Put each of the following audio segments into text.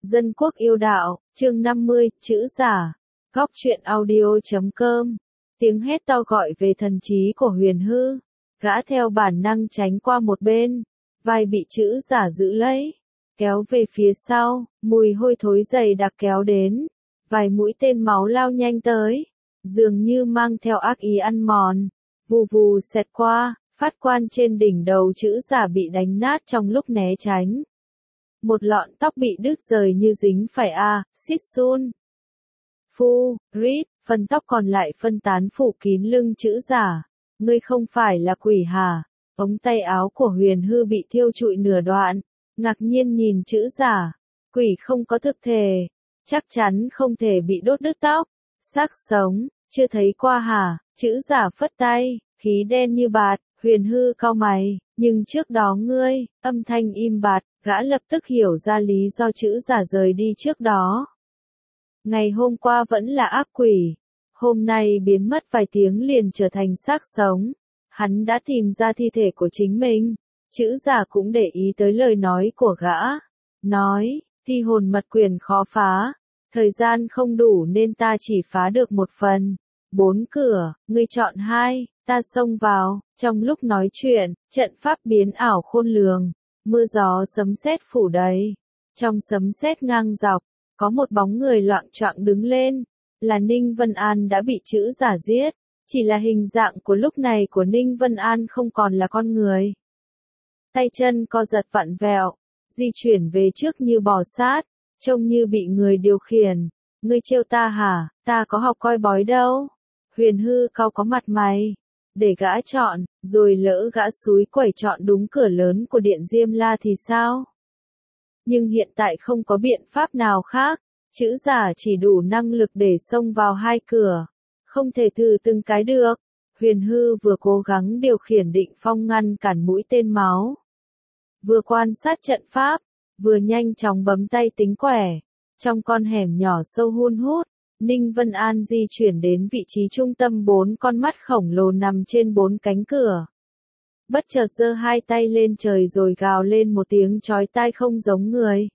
Dân quốc yêu đạo, chương 50, chữ giả. Góc truyện audio.com. Tiếng hét to gọi về thần trí của Huyền Hư. Gã theo bản năng tránh qua một bên. Vai bị chữ giả giữ lấy. Kéo về phía sau, mùi hôi thối dày đặc kéo đến. Vài mũi tên máu lao nhanh tới. Dường như mang theo ác ý ăn mòn. Vù vù xẹt qua, phát quan trên đỉnh đầu chữ giả bị đánh nát trong lúc né tránh. Một lọn tóc bị đứt rời như dính phải xít sun. Phu, rít, phần tóc còn lại phân tán phủ kín lưng chữ giả. Ngươi không phải là quỷ hả? Ống tay áo của Huyền Hư bị thiêu trụi nửa đoạn. Ngạc nhiên nhìn chữ giả. Quỷ không có thực thể. Chắc chắn không thể bị đốt đứt tóc. Xác sống, chưa thấy qua hả? Chữ giả phất tay, khí đen như bạt. Huyền Hư cau mày, nhưng trước đó ngươi, âm thanh im bặt, gã lập tức hiểu ra lý do chữ giả rời đi trước đó. Ngày hôm qua vẫn là ác quỷ, hôm nay biến mất vài tiếng liền trở thành xác sống. Hắn đã tìm ra thi thể của chính mình, chữ giả cũng để ý tới lời nói của gã. Nói, thi hồn mật quyền khó phá, thời gian không đủ nên ta chỉ phá được một phần. 4 cửa, ngươi chọn 2, ta xông vào. Trong lúc nói chuyện, trận pháp biến ảo khôn lường, mưa gió sấm sét phủ đầy. Trong sấm sét ngang dọc, có một bóng người loạng choạng đứng lên, là Ninh Vân An đã bị chữ giả giết, chỉ là hình dạng của lúc này của Ninh Vân An không còn là con người. Tay chân co giật vặn vẹo, di chuyển về trước như bò sát, trông như bị người điều khiển. Ngươi trêu ta hả? Ta có học coi bói đâu. Huyền Hư cau có mặt mày. Để gã chọn, rồi lỡ gã xúi quẩy chọn đúng cửa lớn của điện Diêm La thì sao? Nhưng hiện tại không có biện pháp nào khác, chữ giả chỉ đủ năng lực để xông vào 2 cửa, không thể thử từng cái được. Huyền Hư vừa cố gắng điều khiển định phong ngăn cản mũi tên máu, vừa quan sát trận pháp, vừa nhanh chóng bấm tay tính quẻ. Trong con hẻm nhỏ sâu hun hút, Ninh Vân An di chuyển đến vị trí trung tâm 4 con mắt khổng lồ nằm trên 4 cánh cửa. Bất chợt giơ 2 tay lên trời rồi gào lên một tiếng chói tai không giống người.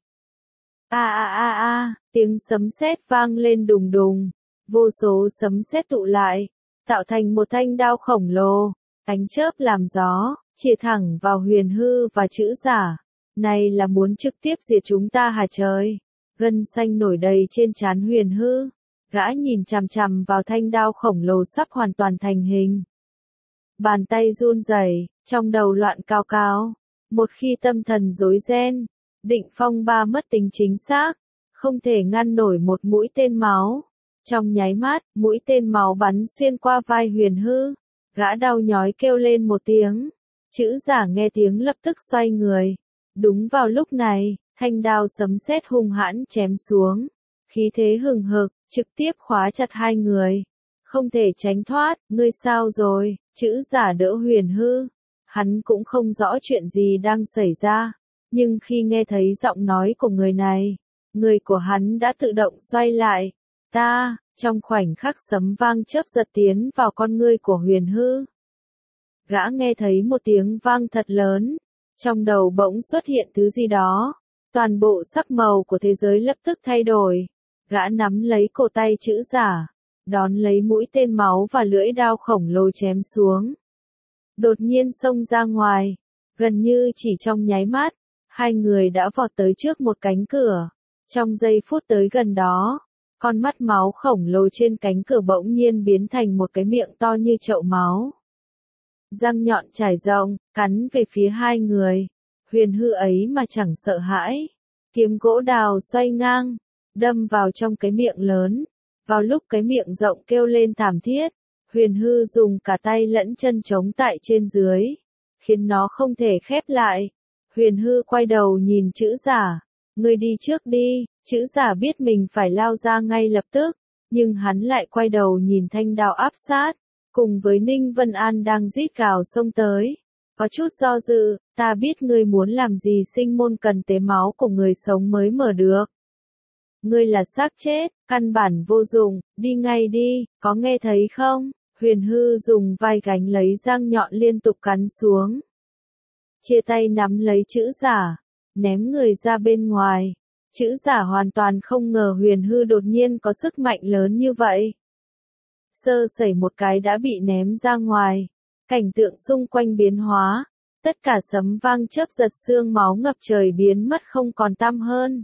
Tiếng sấm sét vang lên đùng đùng, vô số sấm sét tụ lại, tạo thành một thanh đao khổng lồ, ánh chớp làm gió, chĩa thẳng vào Huyền Hư và chữ giả. Này là muốn trực tiếp diệt chúng ta hả trời? Gân xanh nổi đầy trên trán Huyền Hư. Gã nhìn chằm chằm vào thanh đao khổng lồ sắp hoàn toàn thành hình. Bàn tay run rẩy, trong đầu loạn cao cao. Một khi tâm thần rối ren, định phong ba mất tính chính xác, không thể ngăn nổi một mũi tên máu. Trong nháy mắt, mũi tên máu bắn xuyên qua vai Huyền Hư. Gã đau nhói kêu lên một tiếng. Chữ giả nghe tiếng lập tức xoay người. Đúng vào lúc này, thanh đao sấm sét hung hãn chém xuống. Khí thế hừng hực, trực tiếp khóa chặt 2 người. Không thể tránh thoát, ngươi sao rồi? Chữ giả đỡ Huyền Hư. Hắn cũng không rõ chuyện gì đang xảy ra. Nhưng khi nghe thấy giọng nói của người này, người của hắn đã tự động xoay lại. Trong khoảnh khắc sấm vang chớp giật tiến vào con ngươi của Huyền Hư. Gã nghe thấy một tiếng vang thật lớn. Trong đầu bỗng xuất hiện thứ gì đó. Toàn bộ sắc màu của thế giới lập tức thay đổi. Gã nắm lấy cổ tay chữ giả, đón lấy mũi tên máu và lưỡi đao khổng lồ chém xuống. Đột nhiên xông ra ngoài, gần như chỉ trong nháy mắt, 2 người đã vọt tới trước một cánh cửa. Trong giây phút tới gần đó, con mắt máu khổng lồ trên cánh cửa bỗng nhiên biến thành một cái miệng to như chậu máu. Răng nhọn trải rộng, cắn về phía 2 người. Huyền Hư ấy mà chẳng sợ hãi. Kiếm gỗ đào xoay ngang, đâm vào trong cái miệng lớn. Vào lúc cái miệng rộng kêu lên thảm thiết, Huyền Hư dùng cả tay lẫn chân chống tại trên dưới, khiến nó không thể khép lại. Huyền Hư quay đầu nhìn chữ giả. Ngươi đi trước đi. Chữ giả biết mình phải lao ra ngay lập tức, nhưng hắn lại quay đầu nhìn thanh đao áp sát, cùng với Ninh Vân An đang rít gào xông tới. Có chút do dự, ta biết ngươi muốn làm gì, sinh môn cần tế máu của người sống mới mở được. Ngươi là xác chết, căn bản vô dụng, đi ngay đi, có nghe thấy không? Huyền Hư dùng vai gánh lấy răng nhọn liên tục cắn xuống. Chia tay nắm lấy chữ giả, ném người ra bên ngoài. Chữ giả hoàn toàn không ngờ Huyền Hư đột nhiên có sức mạnh lớn như vậy. Sơ sẩy một cái đã bị ném ra ngoài. Cảnh tượng xung quanh biến hóa. Tất cả sấm vang chớp giật xương máu ngập trời biến mất không còn tăm hơn.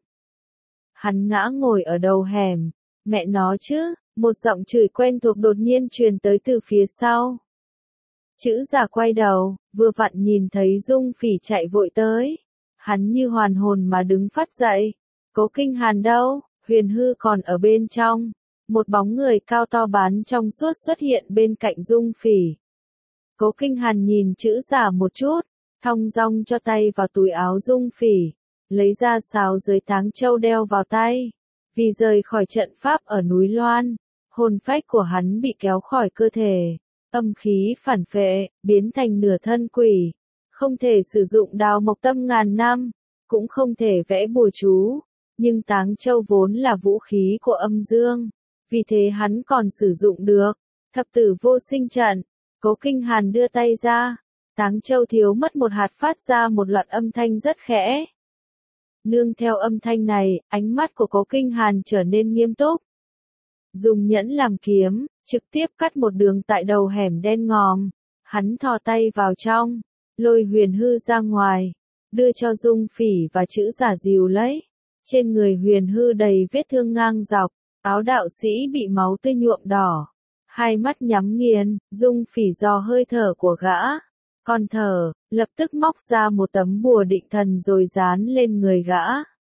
Hắn ngã ngồi ở đầu hẻm. Mẹ nó chứ, một giọng chửi quen thuộc đột nhiên truyền tới từ phía sau. Chữ giả quay đầu, vừa vặn nhìn thấy Dung Phỉ chạy vội tới. Hắn như hoàn hồn mà đứng phát dậy. Cố Kinh Hàn đâu? Huyền Hư còn ở bên trong. Một bóng người cao to bán trong suốt xuất hiện bên cạnh Dung Phỉ. Cố Kinh Hàn nhìn chữ giả một chút, thong dong cho tay vào túi áo Dung Phỉ, lấy ra sáo dưới táng châu đeo vào tay. Vì rời khỏi trận pháp ở núi Loan, hồn phách của hắn bị kéo khỏi cơ thể, âm khí phản phệ, biến thành nửa thân quỷ. Không thể sử dụng đào mộc tâm ngàn năm, cũng không thể vẽ bùa chú, nhưng táng châu vốn là vũ khí của âm dương, vì thế hắn còn sử dụng được. Thập tử vô sinh trận. Cố Kinh Hàn đưa tay ra, táng châu thiếu mất một hạt phát ra một loạt âm thanh rất khẽ. Nương theo âm thanh này, ánh mắt của Cố Kinh Hàn trở nên nghiêm túc. Dùng nhẫn làm kiếm, trực tiếp cắt một đường tại đầu hẻm đen ngòm. Hắn thò tay vào trong, lôi Huyền Hư ra ngoài, đưa cho Dung Phỉ và chữ giả dìu lấy. Trên người Huyền Hư đầy vết thương ngang dọc, áo đạo sĩ bị máu tươi nhuộm đỏ. Hai mắt nhắm nghiền, Dung Phỉ dò hơi thở của gã. Còn thở, lập tức móc ra một tấm bùa định thần rồi dán lên người gã.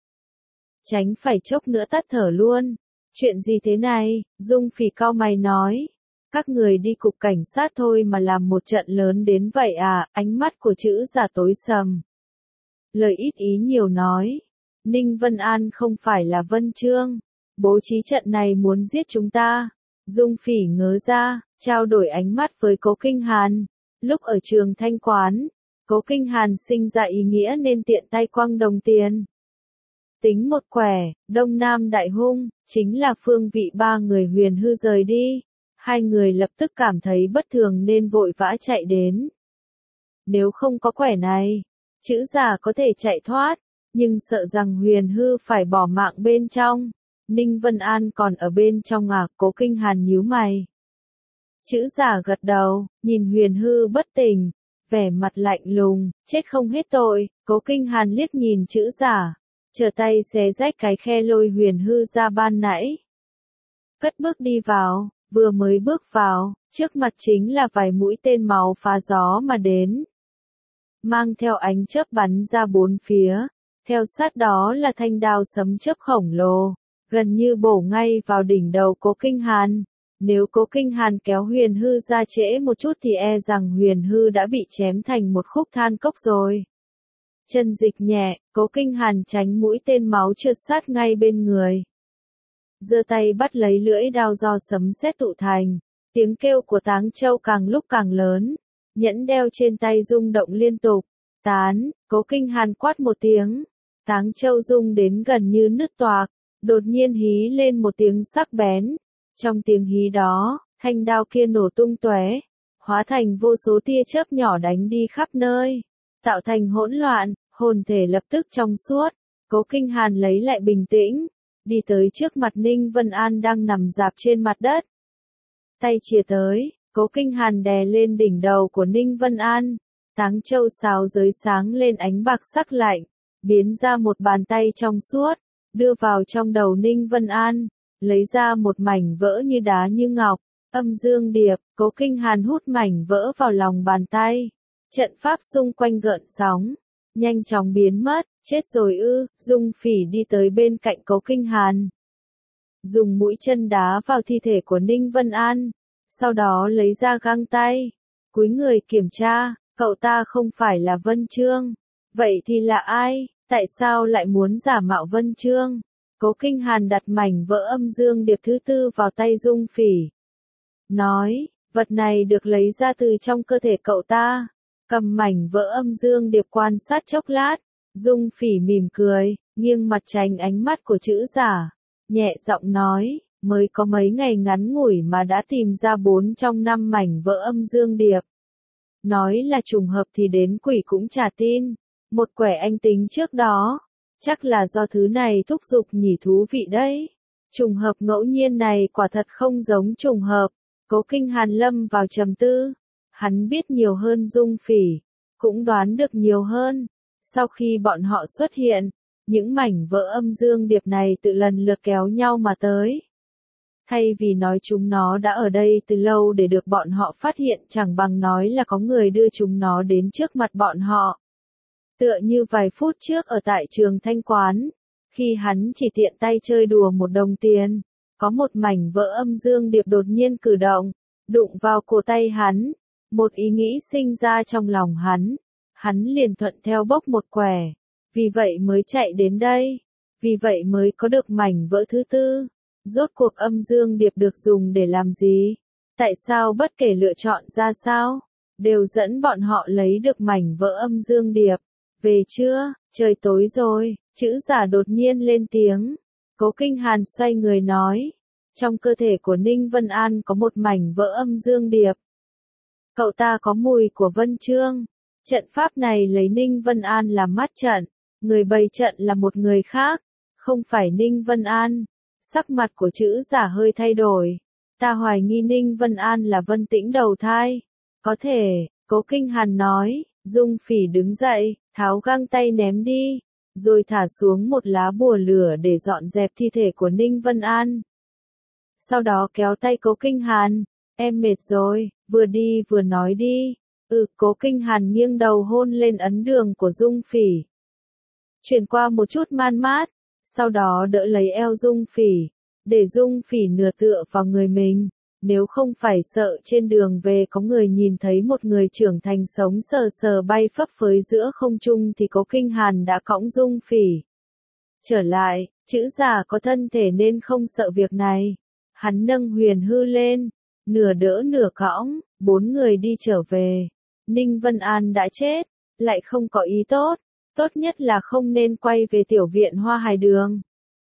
Tránh phải chốc nữa tắt thở luôn. Chuyện gì thế này? Dung Phỉ cau mày nói. Các người đi cục cảnh sát thôi mà làm một trận lớn đến vậy à? Ánh mắt của chữ giả tối sầm. Lời ít ý nhiều nói. Ninh Vân An không phải là Vân Trương. Bố trí trận này muốn giết chúng ta. Dung Phỉ ngớ ra, trao đổi ánh mắt với Cố Kinh Hàn. Lúc ở trường thanh quán, Cố Kinh Hàn sinh ra ý nghĩa nên tiện tay quăng đồng tiền. Tính một quẻ, Đông Nam Đại Hung, chính là phương vị ba người Huyền Hư rời đi. Hai người lập tức cảm thấy bất thường nên vội vã chạy đến. Nếu không có quẻ này, chữ giả có thể chạy thoát, nhưng sợ rằng Huyền Hư phải bỏ mạng bên trong. Ninh Vân An còn ở bên trong à? Cố Kinh Hàn nhíu mày. Chữ giả gật đầu, nhìn Huyền Hư bất tỉnh, vẻ mặt lạnh lùng, chết không hết tội. Cố Kinh Hàn liếc nhìn chữ giả, trở tay xé rách cái khe lôi Huyền Hư ra ban nãy. Cất bước đi vào, vừa mới bước vào, trước mặt chính là vài mũi tên máu phá gió mà đến. Mang theo ánh chớp bắn ra bốn phía, theo sát đó là thanh đao sấm chớp khổng lồ, gần như bổ ngay vào đỉnh đầu Cố Kinh Hàn. Nếu Cố Kinh Hàn kéo Huyền Hư ra trễ một chút thì e rằng Huyền Hư đã bị chém thành một khúc than cốc rồi. Chân dịch nhẹ, Cố Kinh Hàn tránh mũi tên máu trượt sát ngay bên người. Giơ tay bắt lấy lưỡi đao do sấm sét tụ thành, tiếng kêu của táng châu càng lúc càng lớn, nhẫn đeo trên tay rung động liên tục. Tán, Cố Kinh Hàn quát một tiếng, táng châu rung đến gần như nứt toạc, đột nhiên hí lên một tiếng sắc bén. Trong tiếng hí đó, thanh đao kia nổ tung tóe, hóa thành vô số tia chớp nhỏ đánh đi khắp nơi, tạo thành hỗn loạn, hồn thể lập tức trong suốt. Cố Kinh Hàn lấy lại bình tĩnh, đi tới trước mặt Ninh Vân An đang nằm rạp trên mặt đất. Tay chìa tới, Cố Kinh Hàn đè lên đỉnh đầu của Ninh Vân An, táng châu sáo giới sáng lên ánh bạc sắc lạnh, biến ra một bàn tay trong suốt, đưa vào trong đầu Ninh Vân An, lấy ra một mảnh vỡ như đá như ngọc, âm dương điệp. Cố Kinh Hàn hút mảnh vỡ vào lòng bàn tay. Trận pháp xung quanh gợn sóng, nhanh chóng biến mất. Chết rồi ư? Dung Phỉ đi tới bên cạnh Cố Kinh Hàn, dùng mũi chân đá vào thi thể của Ninh Vân An, sau đó lấy ra găng tay, cúi người kiểm tra. Cậu ta không phải là Vân Trương, vậy thì là ai? Tại sao lại muốn giả mạo Vân Trương? Cố Kinh Hàn đặt mảnh vỡ âm dương điệp thứ tư vào tay Dung Phỉ, nói, vật này được lấy ra từ trong cơ thể cậu ta. Cầm mảnh vỡ âm dương điệp quan sát chốc lát, Dung Phỉ mỉm cười, nghiêng mặt tránh ánh mắt của chữ giả, nhẹ giọng nói, mới có mấy ngày ngắn ngủi mà đã tìm ra 4 trong 5 mảnh vỡ âm dương điệp. Nói là trùng hợp thì đến quỷ cũng chả tin. Một quẻ anh tính trước đó, Chắc là do thứ này thúc giục nhỉ, thú vị đấy. Trùng hợp ngẫu nhiên này quả thật không giống trùng hợp. Cố Kinh Hàn lâm vào trầm tư. Hắn biết nhiều hơn Dung Phỉ, cũng đoán được nhiều hơn. Sau khi bọn họ xuất hiện, những mảnh vỡ âm dương điệp này tự lần lượt kéo nhau mà tới. Thay vì nói chúng nó đã ở đây từ lâu để được bọn họ phát hiện, chẳng bằng nói là có người đưa chúng nó đến trước mặt bọn họ. Tựa như vài phút trước ở tại trường thanh quán, khi hắn chỉ tiện tay chơi đùa một đồng tiền, có một mảnh vỡ âm dương điệp đột nhiên cử động, đụng vào cổ tay hắn. Một ý nghĩ sinh ra trong lòng hắn liền thuận theo bốc một quẻ, vì vậy mới chạy đến đây, vì vậy mới có được mảnh vỡ thứ tư. Rốt cuộc âm dương điệp được dùng để làm gì? Tại sao bất kể lựa chọn ra sao, đều dẫn bọn họ lấy được mảnh vỡ âm dương điệp? Về chưa? Trời tối rồi, chữ giả đột nhiên lên tiếng. Cố Kinh Hàn xoay người nói, trong cơ thể của Ninh Vân An có một mảnh vỡ âm dương điệp. Cậu ta có mùi của Vân Trương. Trận pháp này lấy Ninh Vân An làm mắt trận, người bày trận là một người khác, không phải Ninh Vân An. Sắc mặt của chữ giả hơi thay đổi. Ta hoài nghi Ninh Vân An là Vân Tĩnh đầu thai. Có thể, Cố Kinh Hàn nói. Dung Phỉ đứng dậy, tháo găng tay ném đi, rồi thả xuống một lá bùa lửa để dọn dẹp thi thể của Ninh Vân An. Sau đó kéo tay Cố Kinh Hàn, em mệt rồi, vừa đi vừa nói đi. Cố Kinh Hàn nghiêng đầu hôn lên ấn đường của Dung Phỉ. Chuyển qua một chút man mát, sau đó đỡ lấy eo Dung Phỉ, để Dung Phỉ nửa tựa vào người mình. Nếu không phải sợ trên đường về có người nhìn thấy một người trưởng thành sống sờ sờ bay phấp phới giữa không trung thì Cố Kinh Hàn đã cõng Dung Phỉ trở lại. Chữ giả có thân thể nên không sợ việc này. Hắn nâng Huyền Hư lên, nửa đỡ nửa cõng, 4 người đi trở về. Ninh Vân An đã chết, lại không có ý tốt, tốt nhất là không nên quay về tiểu viện Hoa Hải Đường.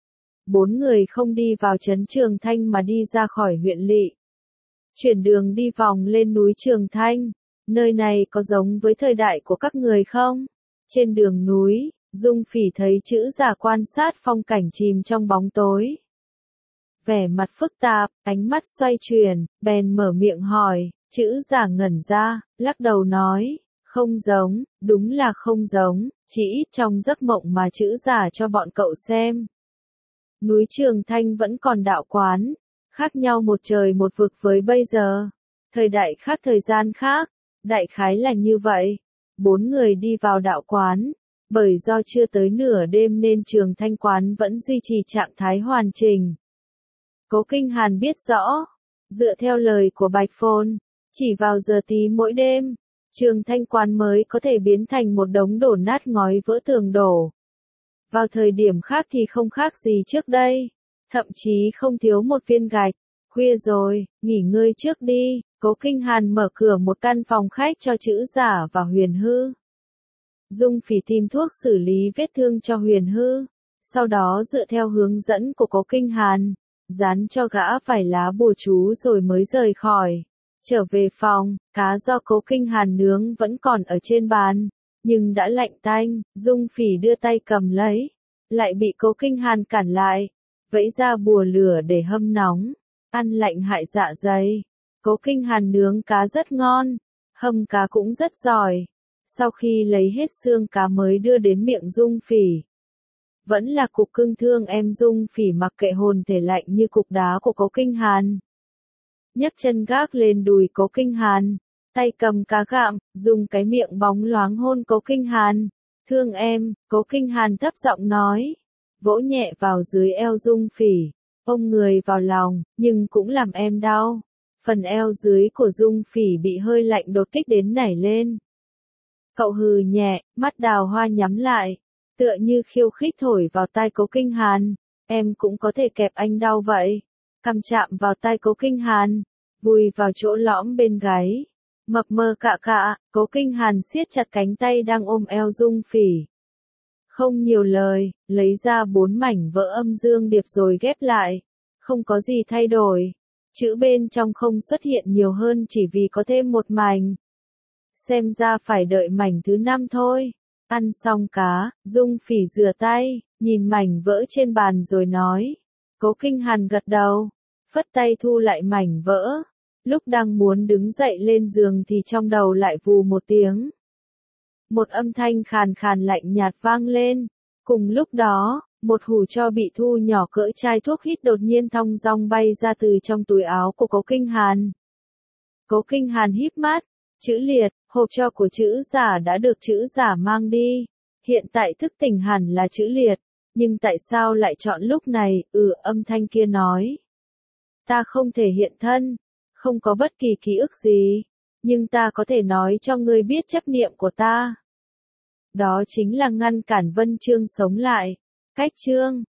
4 người không đi vào trấn Trường Thanh mà đi ra khỏi huyện lỵ. Chuyển đường đi vòng lên núi Trường Thanh. Nơi này có giống với thời đại của các người không? Trên đường núi, Dung Phỉ thấy chữ giả quan sát phong cảnh chìm trong bóng tối. Vẻ mặt phức tạp, ánh mắt xoay chuyển, bèn mở miệng hỏi. Chữ giả ngẩn ra, lắc đầu nói, không giống, đúng là không giống, chỉ ít trong giấc mộng mà chữ giả cho bọn cậu xem. Núi Trường Thanh vẫn còn đạo quán, khác nhau một trời một vực với bây giờ. Thời đại khác thời gian khác, đại khái là như vậy. 4 người đi vào đạo quán, bởi do chưa tới nửa đêm nên Trường Thanh quán vẫn duy trì trạng thái hoàn chỉnh. Cố Kinh Hàn biết rõ, dựa theo lời của Bạch Phồn, chỉ vào giờ tí mỗi đêm, Trường Thanh quán mới có thể biến thành một đống đổ nát ngói vỡ tường đổ. Vào thời điểm khác thì không khác gì trước đây, thậm chí không thiếu một viên gạch. Khuya rồi, nghỉ ngơi trước đi. Cố Kinh Hàn mở cửa một căn phòng khách cho chữ giả và Huyền Hư. Dung Phỉ tìm thuốc xử lý vết thương cho Huyền Hư, sau đó dựa theo hướng dẫn của Cố Kinh Hàn, dán cho gã vài lá bùa chú rồi mới rời khỏi. Trở về phòng, cá do Cố Kinh Hàn nướng vẫn còn ở trên bàn, nhưng đã lạnh tanh. Dung Phỉ đưa tay cầm lấy, lại bị Cố Kinh Hàn cản lại, vẫy ra bùa lửa để hâm nóng, ăn lạnh hại dạ dày. Cố Kinh Hàn nướng cá rất ngon, hâm cá cũng rất giỏi. Sau khi lấy hết xương cá mới đưa đến miệng Dung Phỉ. Vẫn là cục cưng thương em. Dung Phỉ mặc kệ hồn thể lạnh như cục đá của Cố Kinh Hàn. Nhấc chân gác lên đùi Cố Kinh Hàn, tay cầm cá gạm, dùng cái miệng bóng loáng hôn Cố Kinh Hàn. Thương em, Cố Kinh Hàn thấp giọng nói, vỗ nhẹ vào dưới eo Dung Phỉ, ôm người vào lòng, nhưng cũng làm em đau. Phần eo dưới của Dung Phỉ bị hơi lạnh đột kích đến nảy lên. Cậu hừ nhẹ, mắt đào hoa nhắm lại, tựa như khiêu khích thổi vào tai Cố Kinh Hàn. Em cũng có thể kẹp anh đau vậy. Cằm chạm vào tai Cố Kinh Hàn, vùi vào chỗ lõm bên gáy. Mập mờ cạ cạ, Cố Kinh Hàn siết chặt cánh tay đang ôm eo Dung Phỉ. Không nhiều lời, lấy ra 4 mảnh vỡ âm dương điệp rồi ghép lại. Không có gì thay đổi. Chữ bên trong không xuất hiện nhiều hơn chỉ vì có thêm một mảnh. Xem ra phải đợi mảnh thứ 5 thôi. Ăn xong cá, Dung Phỉ rửa tay, nhìn mảnh vỡ trên bàn rồi nói. Cố Kinh Hàn gật đầu, phất tay thu lại mảnh vỡ. Lúc đang muốn đứng dậy lên giường thì trong đầu lại vù một tiếng. Một âm thanh khàn khàn lạnh nhạt vang lên. Cùng lúc đó, một hũ tro bị thu nhỏ cỡ chai thuốc hít đột nhiên thong dong bay ra từ trong túi áo của Cố Kinh Hàn. Cố Kinh Hàn híp mắt, chữ liệt, hộp tro của chữ giả đã được chữ giả mang đi. Hiện tại thức tỉnh hẳn là chữ liệt, nhưng tại sao lại chọn lúc này? Âm thanh kia nói. Ta không thể hiện thân, không có bất kỳ ký ức gì, nhưng ta có thể nói cho ngươi biết chấp niệm của ta. Đó chính là ngăn cản Vân Chương sống lại. Cách chương